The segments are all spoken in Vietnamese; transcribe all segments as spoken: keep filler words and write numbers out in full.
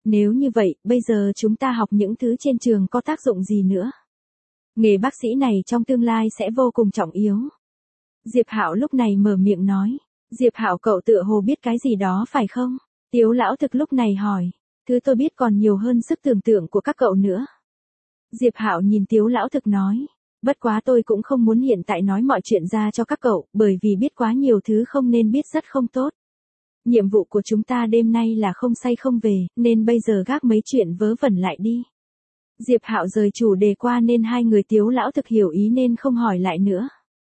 Nếu như vậy, bây giờ chúng ta học những thứ trên trường có tác dụng gì nữa? Nghề bác sĩ này trong tương lai sẽ vô cùng trọng yếu. Diệp Hạo lúc này mở miệng nói. Diệp Hạo cậu tựa hồ biết cái gì đó phải không? Tiếu lão thực lúc này hỏi. Thứ tôi biết còn nhiều hơn sức tưởng tượng của các cậu nữa. Diệp Hạo nhìn Tiếu lão thực nói. Bất quá tôi cũng không muốn hiện tại nói mọi chuyện ra cho các cậu, bởi vì biết quá nhiều thứ không nên biết rất không tốt. Nhiệm vụ của chúng ta đêm nay là không say không về, nên bây giờ gác mấy chuyện vớ vẩn lại đi. Diệp Hạo rời chủ đề qua nên hai người Tiếu lão thực hiểu ý nên không hỏi lại nữa.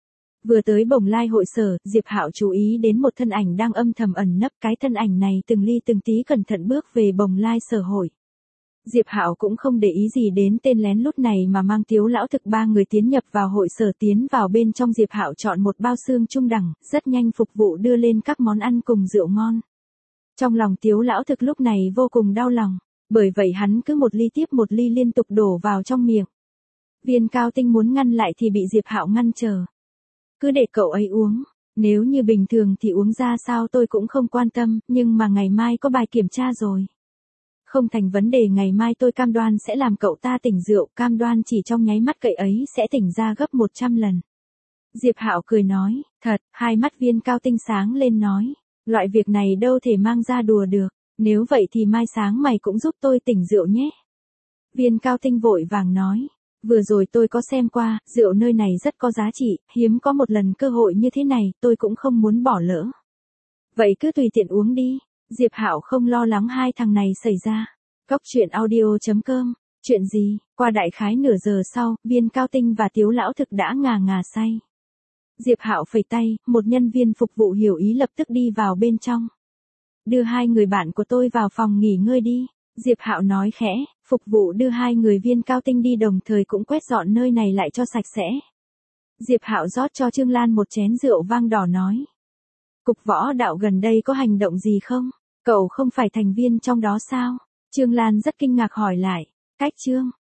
Vừa tới Bồng Lai hội sở, Diệp Hạo chú ý đến một thân ảnh đang âm thầm ẩn nấp, cái thân ảnh này từng ly từng tí cẩn thận bước về Bồng Lai sở hội. Diệp Hạo cũng không để ý gì đến tên lén lút này mà mang Tiếu lão thực ba người tiến nhập vào hội sở. Tiến vào bên trong, Diệp Hạo chọn một bao xương trung đẳng, rất nhanh phục vụ đưa lên các món ăn cùng rượu ngon. Trong lòng Tiếu lão thực lúc này vô cùng đau lòng, bởi vậy hắn cứ một ly tiếp một ly liên tục đổ vào trong miệng. Viên Cao Tinh muốn ngăn lại thì bị Diệp Hạo ngăn trở. Cứ để cậu ấy uống, nếu như bình thường thì uống ra sao tôi cũng không quan tâm, nhưng mà ngày mai có bài kiểm tra rồi. Không thành vấn đề, ngày mai tôi cam đoan sẽ làm cậu ta tỉnh rượu, cam đoan chỉ trong nháy mắt cậy ấy sẽ tỉnh ra gấp một trăm lần. Diệp Hạo cười nói, thật, hai mắt Viên Cao Tinh sáng lên nói, loại việc này đâu thể mang ra đùa được, nếu vậy thì mai sáng mày cũng giúp tôi tỉnh rượu nhé. Viên Cao Tinh vội vàng nói, vừa rồi tôi có xem qua, rượu nơi này rất có giá trị, hiếm có một lần cơ hội như thế này, tôi cũng không muốn bỏ lỡ. Vậy cứ tùy tiện uống đi. Diệp Hạo không lo lắng hai thằng này xảy ra. Cốc truyện audio chấm com. Chuyện gì? Qua đại khái nửa giờ sau, Viên Cao Tinh và Tiếu lão thực đã ngà ngà say. Diệp Hạo phẩy tay, một nhân viên phục vụ hiểu ý lập tức đi vào bên trong. Đưa hai người bạn của tôi vào phòng nghỉ ngơi đi. Diệp Hạo nói khẽ, phục vụ đưa hai người Viên Cao Tinh đi đồng thời cũng quét dọn nơi này lại cho sạch sẽ. Diệp Hạo rót cho Trương Lan một chén rượu vang đỏ nói. Cục võ đạo gần đây có hành động gì không? Cậu không phải thành viên trong đó sao? Trương Lan rất kinh ngạc hỏi lại. Cách Trương,